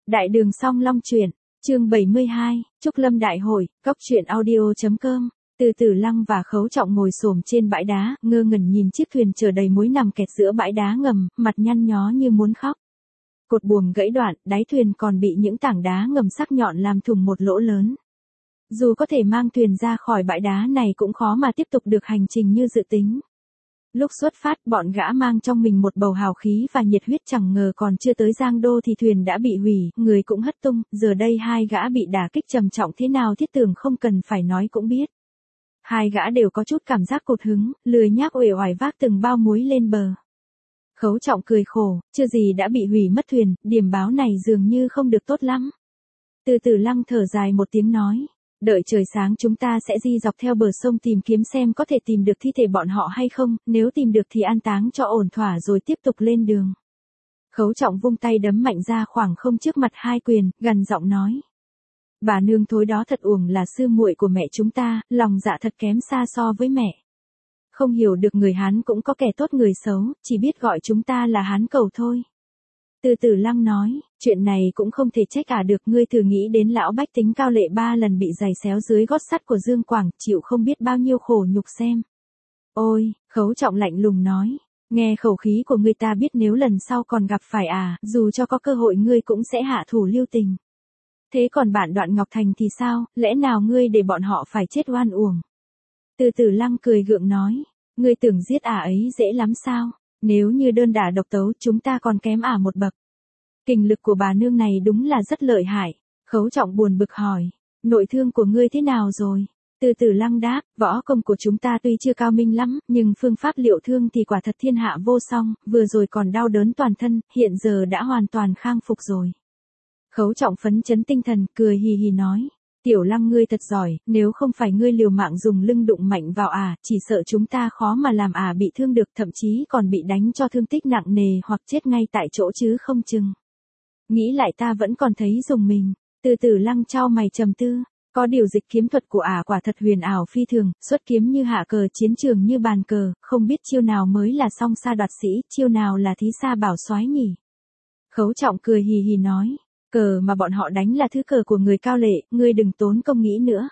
Đại đường Song Long truyện, chương 72, Trúc Lâm Đại hội, Cốc truyện audio.com. Từ Tử Lăng và Khấu Trọng ngồi xổm trên bãi đá, ngơ ngẩn nhìn chiếc thuyền chở đầy muối nằm kẹt giữa bãi đá ngầm, mặt nhăn nhó như muốn khóc. Cột buồm gãy đoạn, đáy thuyền còn bị những tảng đá ngầm sắc nhọn làm thủng một lỗ lớn. Dù có thể mang thuyền ra khỏi bãi đá này cũng khó mà tiếp tục được hành trình như dự tính. Lúc xuất phát, bọn gã mang trong mình một bầu hào khí và nhiệt huyết, chẳng ngờ còn chưa tới Giang Đô thì thuyền đã bị hủy, người cũng hất tung, giờ đây hai gã bị đả kích trầm trọng thế nào Thiết Tường không cần phải nói cũng biết. Hai gã đều có chút cảm giác cột hứng, lười nhác uể oải vác từng bao muối lên bờ. Khấu Trọng cười khổ, chưa gì đã bị hủy mất thuyền, điểm báo này dường như không được tốt lắm. Từ Tử Lăng thở dài một tiếng nói. Đợi trời sáng chúng ta sẽ di dọc theo bờ sông tìm kiếm xem có thể tìm được thi thể bọn họ hay không, nếu tìm được thì an táng cho ổn thỏa rồi tiếp tục lên đường. Khấu Trọng vung tay đấm mạnh ra khoảng không trước mặt hai quyền, gằn giọng nói. Bà nương thối đó thật uổng là sư muội của mẹ chúng ta, lòng dạ thật kém xa so với mẹ. Không hiểu được người Hán cũng có kẻ tốt người xấu, chỉ biết gọi chúng ta là Hán cầu thôi. Từ Tử Lăng nói, chuyện này cũng không thể trách được, ngươi thử nghĩ đến lão bách tính Cao Lệ 3 lần bị giày xéo dưới gót sắt của Dương Quảng, chịu không biết bao nhiêu khổ nhục xem. Ôi, Khấu Trọng lạnh lùng nói, nghe khẩu khí của ngươi ta biết nếu lần sau còn gặp phải dù cho có cơ hội ngươi cũng sẽ hạ thủ lưu tình. Thế còn bạn Đoạn Ngọc Thành thì sao, lẽ nào ngươi để bọn họ phải chết oan uổng? Từ Tử Lăng cười gượng nói, ngươi tưởng giết ấy dễ lắm sao? Nếu như đơn đả độc tấu chúng ta còn kém một bậc. Kình lực của bà nương này đúng là rất lợi hại. Khấu Trọng buồn bực hỏi, nội thương của ngươi thế nào rồi? Từ Tử Lăng đáp, võ công của chúng ta tuy chưa cao minh lắm, nhưng phương pháp liệu thương thì quả thật thiên hạ vô song, vừa rồi còn đau đớn toàn thân, hiện giờ đã hoàn toàn khang phục rồi. Khấu Trọng phấn chấn tinh thần, cười hì hì nói. Tiểu Lăng ngươi thật giỏi, nếu không phải ngươi liều mạng dùng lưng đụng mạnh vào chỉ sợ chúng ta khó mà làm bị thương được, thậm chí còn bị đánh cho thương tích nặng nề hoặc chết ngay tại chỗ chứ không chừng. Nghĩ lại ta vẫn còn thấy dùng mình. Từ Tử Lăng chau mày trầm tư, có điều dịch kiếm thuật của quả thật huyền ảo phi thường, xuất kiếm như hạ cờ, chiến trường như bàn cờ, không biết chiêu nào mới là song sa đoạt sĩ, chiêu nào là thí sa bảo soái nhỉ? Khấu Trọng cười hì hì nói. Cờ mà bọn họ đánh là thứ cờ của người Cao Lệ, ngươi đừng tốn công nghĩ nữa.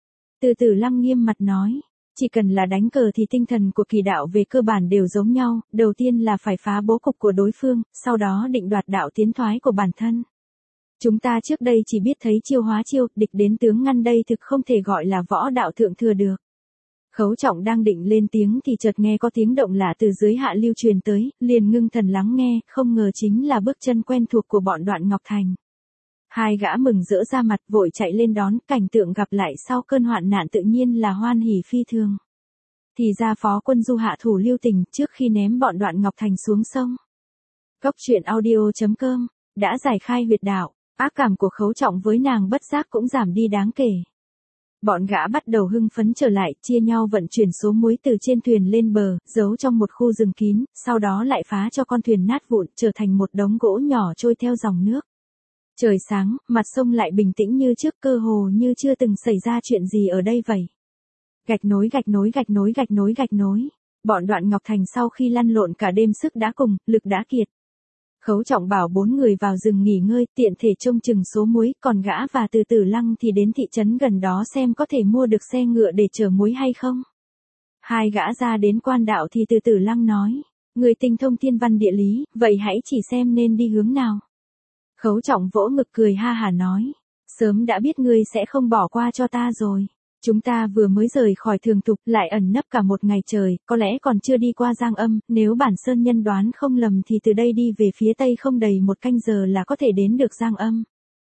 Từ Tử Lăng nghiêm mặt nói, chỉ cần là đánh cờ thì tinh thần của kỳ đạo về cơ bản đều giống nhau, đầu tiên là phải phá bố cục của đối phương, sau đó định đoạt đạo tiến thoái của bản thân. Chúng ta trước đây chỉ biết thấy chiêu hóa chiêu, địch đến tướng ngăn đây thực không thể gọi là võ đạo thượng thừa được. Khấu Trọng đang định lên tiếng thì chợt nghe có tiếng động lạ từ dưới hạ lưu truyền tới, liền ngưng thần lắng nghe, không ngờ chính là bước chân quen thuộc của bọn Đoạn Ngọc Thành. Hai gã mừng rỡ ra mặt vội chạy lên đón, cảnh tượng gặp lại sau cơn hoạn nạn tự nhiên là hoan hỉ phi thường. Thì ra Phó Quân Du hạ thủ lưu tình trước khi ném bọn Đoạn Ngọc Thành xuống sông. Cốc truyện audio.com đã giải khai huyệt đạo, ác cảm của Khấu Trọng với nàng bất giác cũng giảm đi đáng kể. Bọn gã bắt đầu hưng phấn trở lại, chia nhau vận chuyển số muối từ trên thuyền lên bờ, giấu trong một khu rừng kín, sau đó lại phá cho con thuyền nát vụn, trở thành một đống gỗ nhỏ trôi theo dòng nước. Trời sáng, mặt sông lại bình tĩnh như trước, cơ hồ như chưa từng xảy ra chuyện gì ở đây vậy. Gạch nối gạch nối gạch nối gạch nối gạch nối. Bọn Đoạn Ngọc Thành sau khi lăn lộn cả đêm sức đã cùng, lực đã kiệt. Khấu Trọng bảo 4 người vào rừng nghỉ ngơi, tiện thể trông chừng số muối, còn gã và Từ Tử Lăng thì đến thị trấn gần đó xem có thể mua được xe ngựa để chở muối hay không. Hai gã ra đến quan đạo thì Từ Tử Lăng nói, người tinh thông thiên văn địa lý, vậy hãy chỉ xem nên đi hướng nào. Khấu Trọng vỗ ngực cười ha hả nói, sớm đã biết ngươi sẽ không bỏ qua cho ta rồi. Chúng ta vừa mới rời khỏi Thường Thục, lại ẩn nấp cả một ngày trời, có lẽ còn chưa đi qua Giang Âm, nếu bản sơn nhân đoán không lầm thì từ đây đi về phía tây không đầy một canh giờ là có thể đến được Giang Âm.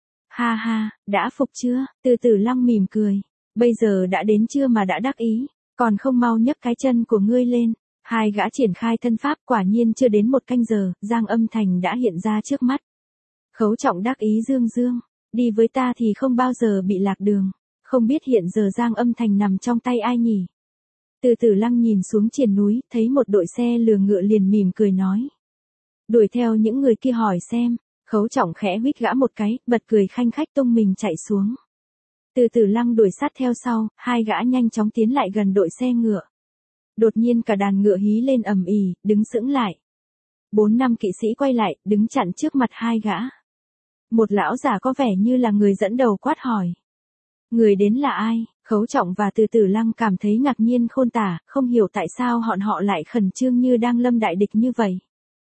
Ha ha, đã phục chưa? Từ Tử Lăng mỉm cười, bây giờ đã đến chưa mà đã đắc ý, còn không mau nhấc cái chân của ngươi lên. Hai gã triển khai thân pháp, quả nhiên chưa đến một canh giờ, Giang Âm thành đã hiện ra trước mắt. Khấu Trọng đắc ý dương dương, đi với ta thì không bao giờ bị lạc đường. Không biết hiện giờ Giang Âm thành nằm trong tay ai nhỉ? Từ Tử Lăng nhìn xuống triền núi, thấy một đội xe lừa ngựa liền mỉm cười nói. Đuổi theo những người kia hỏi xem. Khấu Trọng khẽ huýt gã một cái, bật cười khanh khách tung mình chạy xuống. Từ Tử Lăng đuổi sát theo sau, hai gã nhanh chóng tiến lại gần đội xe ngựa. Đột nhiên cả đàn ngựa hí lên ầm ĩ, đứng sững lại. 4-5 kỵ sĩ quay lại, đứng chặn trước mặt hai gã. Một lão già có vẻ như là người dẫn đầu quát hỏi. Người đến là ai? Khấu Trọng và Từ Tử Lăng cảm thấy ngạc nhiên khôn tả, không hiểu tại sao họ lại khẩn trương như đang lâm đại địch như vậy.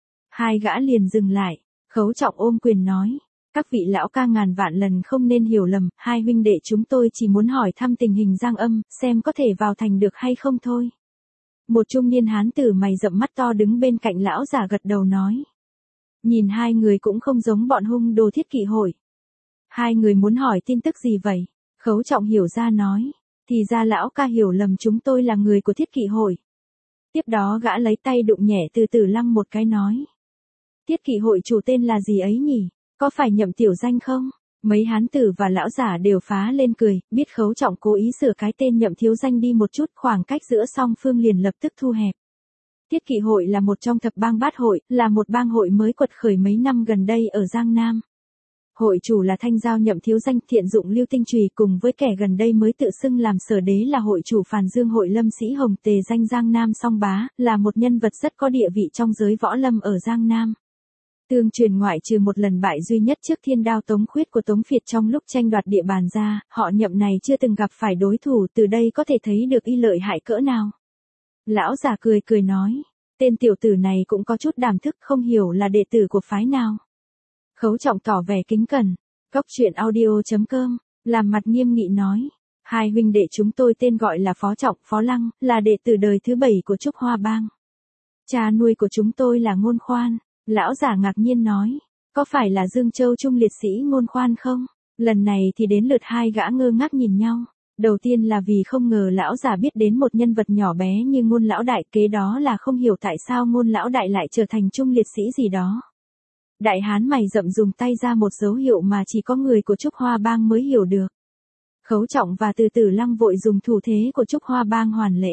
Hai gã liền dừng lại, Khấu Trọng ôm quyền nói. Các vị lão ca ngàn vạn lần không nên hiểu lầm, hai huynh đệ chúng tôi chỉ muốn hỏi thăm tình hình Giang Âm, xem có thể vào thành được hay không thôi. Một trung niên hán tử mày rậm mắt to đứng bên cạnh lão già gật đầu nói. Nhìn hai người cũng không giống bọn hung đồ Thiết Kỵ hội. Hai người muốn hỏi tin tức gì vậy? Khấu Trọng hiểu ra nói. Thì ra lão ca hiểu lầm chúng tôi là người của Thiết Kỵ hội. Tiếp đó gã lấy tay đụng nhẹ Từ Tử Lăng một cái nói. Thiết Kỵ hội chủ tên là gì ấy nhỉ? Có phải Nhậm tiểu danh không? Mấy hán tử và lão giả đều phá lên cười, biết Khấu Trọng cố ý sửa cái tên Nhậm thiếu danh đi một chút, khoảng cách giữa song phương liền lập tức thu hẹp. Thiết Kỵ hội là một trong thập bang bát hội, là một bang hội mới quật khởi mấy năm gần đây ở Giang Nam. Hội chủ là Thanh Giao Nhậm thiếu danh Thiện Dụng Lưu Tinh Trùy cùng với kẻ gần đây mới tự xưng làm sở đế là hội chủ Phàn Dương hội Lâm Sĩ Hồng Tề danh Giang Nam Song Bá, là một nhân vật rất có địa vị trong giới võ lâm ở Giang Nam. Tương truyền ngoại trừ một lần bại duy nhất trước thiên đao Tống Khuyết của Tống Phiệt trong lúc tranh đoạt địa bàn ra, họ Nhậm này chưa từng gặp phải đối thủ, từ đây có thể thấy được y lợi hại cỡ nào. Lão già cười cười nói, tên tiểu tử này cũng có chút đảm thức, không hiểu là đệ tử của phái nào. Khấu Trọng tỏ vẻ kính cẩn, Cóc Truyện Audio.com, làm mặt nghiêm nghị nói, hai huynh đệ chúng tôi tên gọi là Phó Trọng, Phó Lăng, là đệ tử đời thứ 7 của Trúc Hoa Bang. Cha nuôi của chúng tôi là Ngôn Khoan. Lão giả ngạc nhiên nói, có phải là Dương Châu Trung liệt sĩ Ngôn Khoan không? Lần này thì đến lượt hai gã ngơ ngác nhìn nhau. Đầu tiên là vì không ngờ lão giả biết đến một nhân vật nhỏ bé như Ngôn lão đại, kế đó là không hiểu tại sao Ngôn lão đại lại trở thành Trung liệt sĩ gì đó. Đại hán mày rậm dùng tay ra một dấu hiệu mà chỉ có người của Trúc Hoa Bang mới hiểu được. Khấu Trọng và Từ Tử Lăng vội dùng thủ thế của Trúc Hoa Bang hoàn lễ.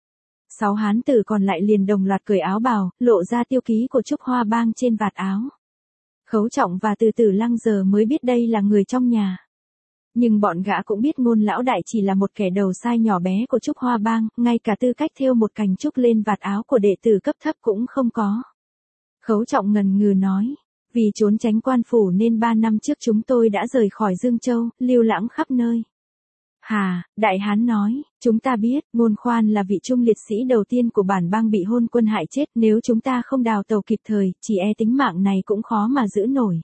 6 hán tử còn lại liền đồng loạt cởi áo bào, lộ ra tiêu ký của Trúc Hoa Bang trên vạt áo. Khấu Trọng và Từ Tử Lăng giờ mới biết đây là người trong nhà. Nhưng bọn gã cũng biết Ngôn lão đại chỉ là một kẻ đầu sai nhỏ bé của Trúc Hoa Bang, ngay cả tư cách thêu một cành trúc lên vạt áo của đệ tử cấp thấp cũng không có. Khấu Trọng ngần ngừ nói, vì trốn tránh quan phủ nên 3 năm trước chúng tôi đã rời khỏi Dương Châu, lưu lãng khắp nơi. Hà, đại hán nói, chúng ta biết, Ngôn Khoan là vị trung liệt sĩ đầu tiên của bản bang bị hôn quân hại chết, nếu chúng ta không đào tàu kịp thời, chỉ e tính mạng này cũng khó mà giữ nổi.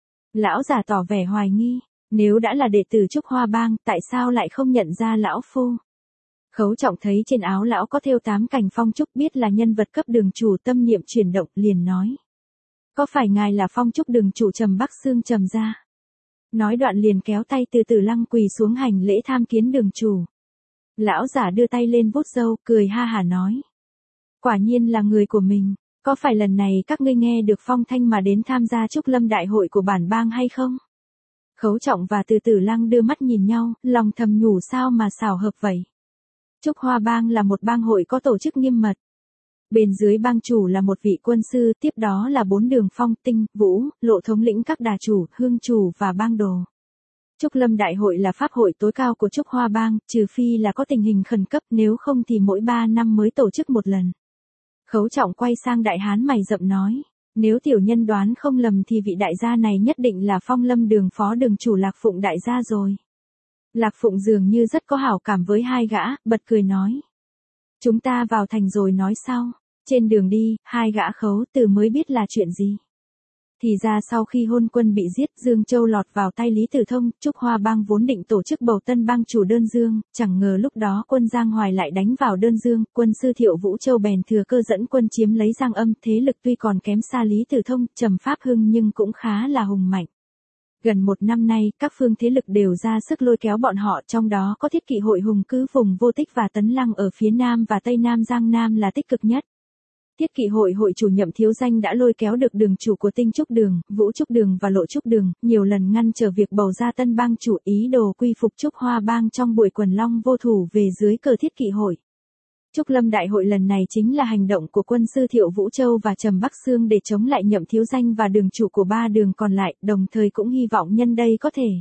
Lão già tỏ vẻ hoài nghi, nếu đã là đệ tử Trúc Hoa Bang, tại sao lại không nhận ra lão phu? Khấu Trọng thấy trên áo lão có thêu 8 cành phong trúc, biết là nhân vật cấp đường chủ, tâm niệm chuyển động, liền nói. Có phải ngài là phong trúc đường chủ Trầm Bắc Xương Trầm gia? Nói đoạn liền kéo tay Từ Tử Lăng quỳ xuống hành lễ tham kiến đường chủ. Lão giả đưa tay lên vuốt râu, cười ha hả nói. Quả nhiên là người của mình, có phải lần này các ngươi nghe được phong thanh mà đến tham gia Trúc Lâm đại hội của bản bang hay không? Khấu Trọng và Từ Tử Lăng đưa mắt nhìn nhau, lòng thầm nhủ sao mà xảo hợp vậy. Trúc Hoa Bang là một bang hội có tổ chức nghiêm mật. Bên dưới bang chủ là một vị quân sư, tiếp đó là 4 đường Phong, Tinh, Vũ, Lộ thống lĩnh các đà chủ, hương chủ và bang đồ. Trúc Lâm đại hội là pháp hội tối cao của Trúc Hoa Bang, trừ phi là có tình hình khẩn cấp, nếu không thì mỗi 3 năm mới tổ chức một lần. Khấu Trọng quay sang đại hán mày rậm nói, nếu tiểu nhân đoán không lầm thì vị đại gia này nhất định là Phong Lâm đường phó đường chủ Lạc Phụng đại gia rồi. Lạc Phụng dường như rất có hảo cảm với hai gã, bật cười nói. Chúng ta vào thành rồi nói sau. Trên đường đi, hai gã Khấu Từ mới biết là chuyện gì. Thì ra sau khi hôn quân bị giết, Dương Châu lọt vào tay Lý Tử Thông, Trúc Hoa Bang vốn định tổ chức bầu tân bang chủ Đơn Dương, chẳng ngờ lúc đó quân Giang Hoài lại đánh vào Đơn Dương, quân sư Thiệu Vũ Châu bèn thừa cơ dẫn quân chiếm lấy Giang Âm, thế lực tuy còn kém xa Lý Tử Thông, Trầm Pháp Hưng nhưng cũng khá là hùng mạnh. Gần 1 năm nay, các phương thế lực đều ra sức lôi kéo bọn họ, trong đó có Thiết Kỵ hội Hùng Cứ vùng Vô Tích và Tấn Lăng ở phía Nam và Tây Nam Giang Nam là tích cực nhất. Thiết Kỵ hội hội chủ Nhậm thiếu danh đã lôi kéo được đường chủ của Tinh Trúc Đường, Vũ Trúc Đường và Lộ Trúc Đường, nhiều lần ngăn trở việc bầu ra tân bang chủ, ý đồ quy phục Trúc Hoa Bang trong buổi quần long vô thủ về dưới cờ Thiết Kỵ hội. Trúc Lâm đại hội lần này chính là hành động của quân sư Thiệu Vũ Châu và Trầm Bắc Xương để chống lại Nhậm thiếu danh và đường chủ của 3 đường còn lại, đồng thời cũng hy vọng nhân đây có thể.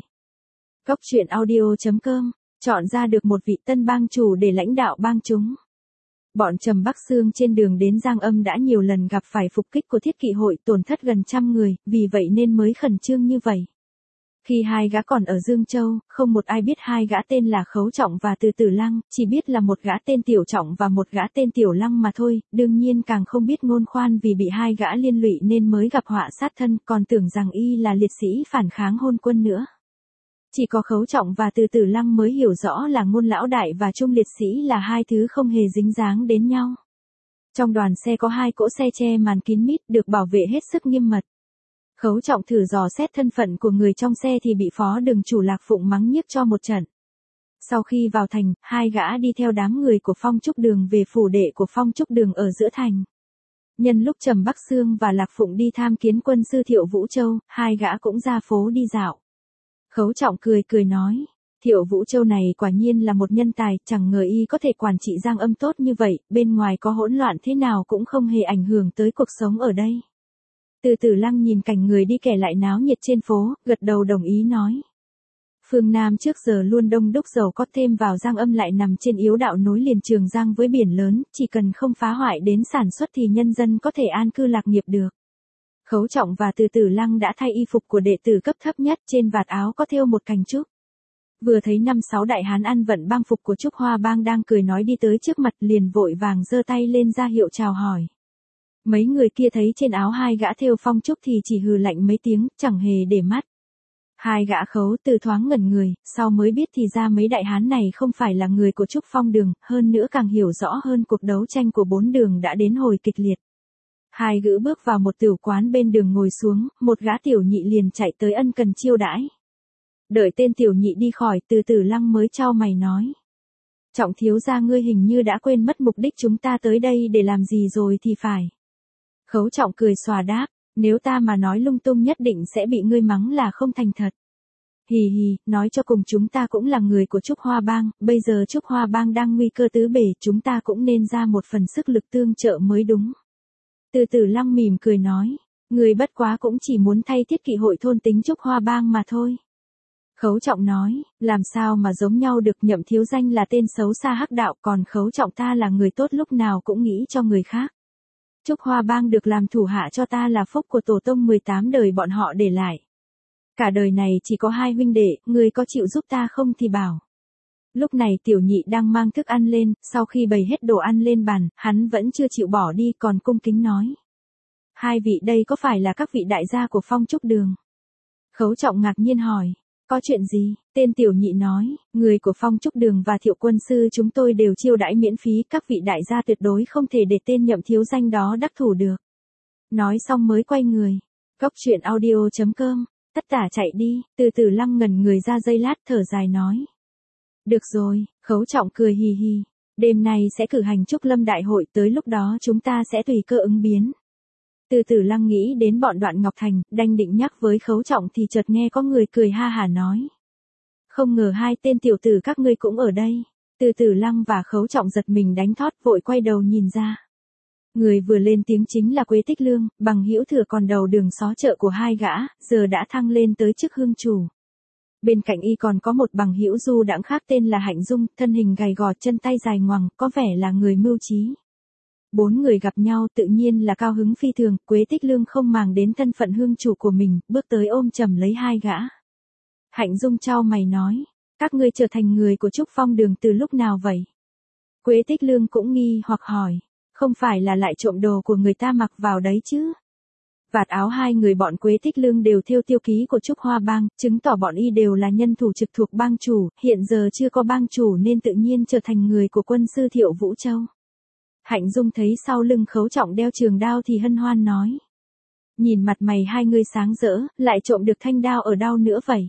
Cóc Truyện Audio.com, chọn ra được một vị tân bang chủ để lãnh đạo bang chúng. Bọn Trầm Bắc Xương trên đường đến Giang Âm đã nhiều lần gặp phải phục kích của Thiết Kỵ hội, tổn thất gần 100 người, vì vậy nên mới khẩn trương như vậy. Khi hai gã còn ở Dương Châu, không một ai biết hai gã tên là Khấu Trọng và Từ Tử Lăng, chỉ biết là một gã tên Tiểu Trọng và một gã tên Tiểu Lăng mà thôi, đương nhiên càng không biết Ngôn Khoan vì bị hai gã liên lụy nên mới gặp họa sát thân, còn tưởng rằng y là liệt sĩ phản kháng hôn quân nữa. Chỉ có Khấu Trọng và Từ Tử Lăng mới hiểu rõ là Ngôn lão đại và Trung liệt sĩ là hai thứ không hề dính dáng đến nhau. Trong đoàn xe có hai cỗ xe che màn kín mít được bảo vệ hết sức nghiêm mật. Khấu Trọng thử dò xét thân phận của người trong xe thì bị phó đường chủ Lạc Phụng mắng nhiếc cho một trận. Sau khi vào thành, hai gã đi theo đám người của Phong Trúc Đường về phủ đệ của Phong Trúc Đường ở giữa thành. Nhân lúc Trầm Bắc Xương và Lạc Phụng đi tham kiến quân sư Thiệu Vũ Châu, hai gã cũng ra phố đi dạo. Khấu Trọng cười cười nói, Thiệu Vũ Châu này quả nhiên là một nhân tài, chẳng ngờ y có thể quản trị Giang Âm tốt như vậy, bên ngoài có hỗn loạn thế nào cũng không hề ảnh hưởng tới cuộc sống ở đây. Từ Tử Lăng nhìn cảnh người đi kẻ lại náo nhiệt trên phố, gật đầu đồng ý nói. Phương Nam trước giờ luôn đông đúc giàu có, thêm vào Giang Âm lại nằm trên yếu đạo nối liền Trường Giang với biển lớn, chỉ cần không phá hoại đến sản xuất thì nhân dân có thể an cư lạc nghiệp được. Khấu Trọng và Từ Tử Lăng đã thay y phục của đệ tử cấp thấp nhất, trên vạt áo có thêu một cành trúc. Vừa thấy 5-6 đại hán ăn vận bang phục của Trúc Hoa Bang đang cười nói đi tới trước mặt liền vội vàng giơ tay lên ra hiệu chào hỏi. Mấy người kia thấy trên áo hai gã thêu phong trúc thì chỉ hừ lạnh mấy tiếng, chẳng hề để mắt. Hai gã Khấu Từ thoáng ngẩn người, sau mới biết thì ra mấy đại hán này không phải là người của Trúc Phong Đường, hơn nữa càng hiểu rõ hơn cuộc đấu tranh của bốn đường đã đến hồi kịch liệt. Hai gã bước vào một tiểu quán bên đường ngồi xuống, một gã tiểu nhị liền chạy tới ân cần chiêu đãi. Đợi tên tiểu nhị đi khỏi, Từ Tử Lăng mới chau mày nói. Trọng thiếu gia ngươi hình như đã quên mất mục đích chúng ta tới đây để làm gì rồi thì phải. Khấu Trọng cười xòa đáp, nếu ta mà nói lung tung nhất định sẽ bị ngươi mắng là không thành thật. Hì hì, nói cho cùng chúng ta cũng là người của Trúc Hoa Bang, bây giờ Trúc Hoa Bang đang nguy cơ tứ bề, chúng ta cũng nên ra một phần sức lực tương trợ mới đúng. Từ Tử Lăng mỉm cười nói, người bất quá cũng chỉ muốn thay thiết kỵ hội thôn tính Trúc Hoa Bang mà thôi. Khấu Trọng nói, làm sao mà giống nhau được, Nhậm thiếu danh là tên xấu xa hắc đạo, còn Khấu Trọng ta là người tốt lúc nào cũng nghĩ cho người khác. Trúc Hoa Bang được làm thủ hạ cho ta là phúc của tổ tông 18 đời bọn họ để lại. Cả đời này chỉ có hai huynh đệ, người có chịu giúp ta không thì bảo. Lúc này tiểu nhị đang mang thức ăn lên, sau khi bày hết đồ ăn lên bàn, hắn vẫn chưa chịu bỏ đi còn cung kính nói. Hai vị đây có phải là các vị đại gia của Phong Trúc Đường? Khấu Trọng ngạc nhiên hỏi. Có chuyện gì? Tên tiểu nhị nói, người của Phong Trúc Đường và Thiệu quân sư chúng tôi đều chiêu đãi miễn phí, các vị đại gia tuyệt đối không thể để tên Nhậm thiếu danh đó đắc thủ được. Nói xong mới quay người. Góc truyện audio.com, tất tả chạy đi, Từ Tử Lăng ngẩn người ra giây lát thở dài nói. Được rồi, Khấu Trọng cười hì hì, đêm nay sẽ cử hành Trúc Lâm Đại hội, tới lúc đó chúng ta sẽ tùy cơ ứng biến. Từ Tử Lăng nghĩ đến bọn Đoạn Ngọc Thành, đành định nhắc với Khấu Trọng thì chợt nghe có người cười ha hả nói. Không ngờ hai tên tiểu tử các ngươi cũng ở đây. Từ Tử Lăng và Khấu Trọng giật mình đánh thót vội quay đầu nhìn ra. Người vừa lên tiếng chính là Quế Tích Lương, bằng hữu thừa còn đầu đường xó chợ của hai gã, giờ đã thăng lên tới chức hương chủ. Bên cạnh y còn có một bằng hữu du đãng khác tên là Hạnh Dung, thân hình gầy gò, chân tay dài ngoằng, có vẻ là người mưu trí. Bốn người gặp nhau tự nhiên là cao hứng phi thường, Quế Tích Lương không màng đến thân phận hương chủ của mình, bước tới ôm chầm lấy hai gã. Hạnh Dung chau mày nói, các ngươi trở thành người của Trúc Phong Đường từ lúc nào vậy? Quế Tích Lương cũng nghi hoặc hỏi, không phải là lại trộm đồ của người ta mặc vào đấy chứ? Vạt áo hai người bọn Quế Tích Lương đều thêu tiêu ký của Trúc Hoa Bang, chứng tỏ bọn y đều là nhân thủ trực thuộc bang chủ, hiện giờ chưa có bang chủ nên tự nhiên trở thành người của quân sư Thiệu Vũ Châu. Hạnh Dung thấy sau lưng Khấu Trọng đeo trường đao thì hân hoan nói. Nhìn mặt mày hai người sáng rỡ, lại trộm được thanh đao ở đâu nữa vậy?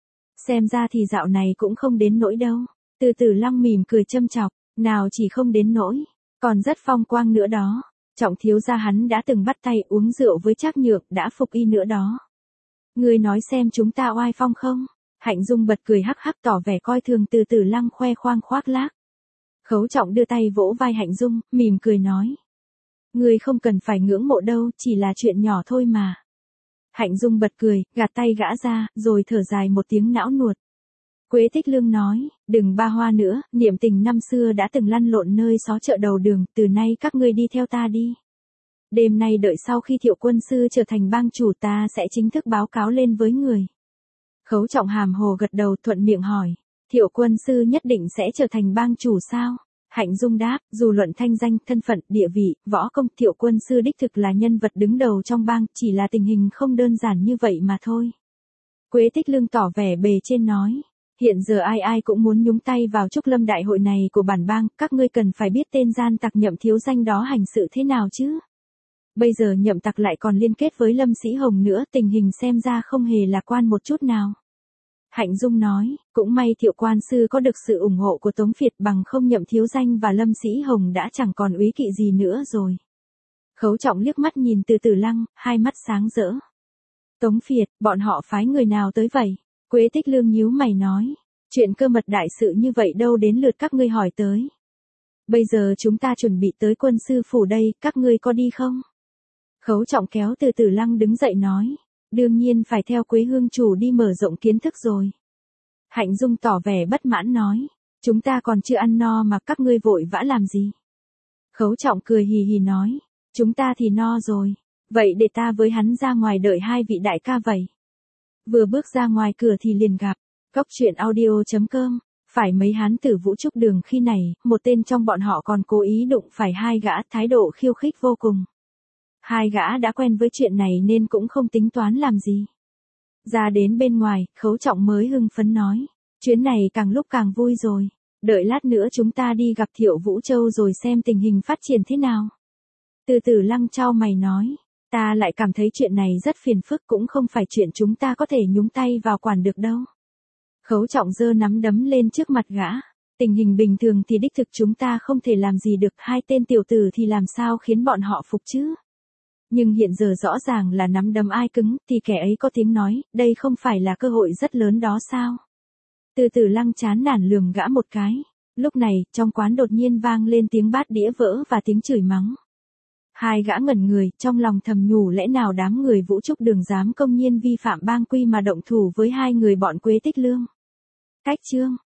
Xem ra thì dạo này cũng không đến nỗi đâu. Từ Tử Lăng mỉm cười châm chọc, nào chỉ không đến nỗi, còn rất phong quang nữa đó. Trọng thiếu gia hắn đã từng bắt tay uống rượu với Trác Nhượng, đã phục y nữa đó. Ngươi nói xem chúng ta oai phong không? Hạnh Dung bật cười hắc hắc tỏ vẻ coi thường Từ Tử Lăng khoe khoang khoác lác. Khấu Trọng đưa tay vỗ vai Hạnh Dung, mỉm cười nói. Ngươi không cần phải ngưỡng mộ đâu, chỉ là chuyện nhỏ thôi mà. Hạnh Dung bật cười, gạt tay gã ra, rồi thở dài một tiếng não nuột. Quế Tích Lương nói, đừng ba hoa nữa, niệm tình năm xưa đã từng lăn lộn nơi xó chợ đầu đường, từ nay các ngươi đi theo ta đi. Đêm nay đợi sau khi Thiệu quân sư trở thành bang chủ ta sẽ chính thức báo cáo lên với người. Khấu Trọng hàm hồ gật đầu thuận miệng hỏi. Thiệu quân sư nhất định sẽ trở thành bang chủ sao? Hạnh Dung đáp, dù luận thanh danh, thân phận, địa vị, võ công, Thiệu quân sư đích thực là nhân vật đứng đầu trong bang, chỉ là tình hình không đơn giản như vậy mà thôi. Quế Tích Lương tỏ vẻ bề trên nói. Hiện giờ ai ai cũng muốn nhúng tay vào Trúc Lâm đại hội này của bản bang, các ngươi cần phải biết tên gian tặc Nhậm thiếu danh đó hành sự thế nào chứ. Bây giờ Nhậm tặc lại còn liên kết với Lâm Sĩ Hồng nữa, tình hình xem ra không hề lạc quan một chút nào. Hạnh Dung nói, cũng may Thiệu quan sư có được sự ủng hộ của Tống Việt, bằng không Nhậm thiếu danh và Lâm Sĩ Hồng đã chẳng còn úy kỵ gì nữa rồi. Khấu Trọng liếc mắt nhìn Từ Tử Lăng, hai mắt sáng rỡ. Tống Việt, bọn họ phái người nào tới vậy? Quế Tích Lương nhíu mày nói, chuyện cơ mật đại sự như vậy đâu đến lượt các ngươi hỏi tới. Bây giờ chúng ta chuẩn bị tới quân sư phủ đây, các ngươi có đi không? Khấu Trọng kéo Từ Tử Lăng đứng dậy nói, đương nhiên phải theo Quế hương chủ đi mở rộng kiến thức rồi. Hạnh Dung tỏ vẻ bất mãn nói, chúng ta còn chưa ăn no mà các ngươi vội vã làm gì? Khấu Trọng cười hì hì nói, chúng ta thì no rồi, vậy để ta với hắn ra ngoài đợi hai vị đại ca vậy. Vừa bước ra ngoài cửa thì liền gặp, Cóc Truyện Audio.com, phải mấy hán tử Vũ Trúc Đường khi này, một tên trong bọn họ còn cố ý đụng phải hai gã, thái độ khiêu khích vô cùng. Hai gã đã quen với chuyện này nên cũng không tính toán làm gì. Ra đến bên ngoài, Khấu Trọng mới hưng phấn nói, chuyến này càng lúc càng vui rồi, đợi lát nữa chúng ta đi gặp Thiệu Vũ Châu rồi xem tình hình phát triển thế nào. Từ Tử Lăng chau mày nói, ta lại cảm thấy chuyện này rất phiền phức, cũng không phải chuyện chúng ta có thể nhúng tay vào quản được đâu. Khấu Trọng giơ nắm đấm lên trước mặt gã, tình hình bình thường thì đích thực chúng ta không thể làm gì được, hai tên tiểu tử thì làm sao khiến bọn họ phục chứ. Nhưng hiện giờ rõ ràng là nắm đấm ai cứng thì kẻ ấy có tiếng nói, đây không phải là cơ hội rất lớn đó sao. Từ Tử Lăng chán nản lườm gã một cái. Lúc này, trong quán đột nhiên vang lên tiếng bát đĩa vỡ và tiếng chửi mắng. Hai gã ngẩn người, trong lòng thầm nhủ lẽ nào đám người Vũ Trúc Đường dám công nhiên vi phạm bang quy mà động thủ với hai người bọn Quế Tích Lương. Cách chương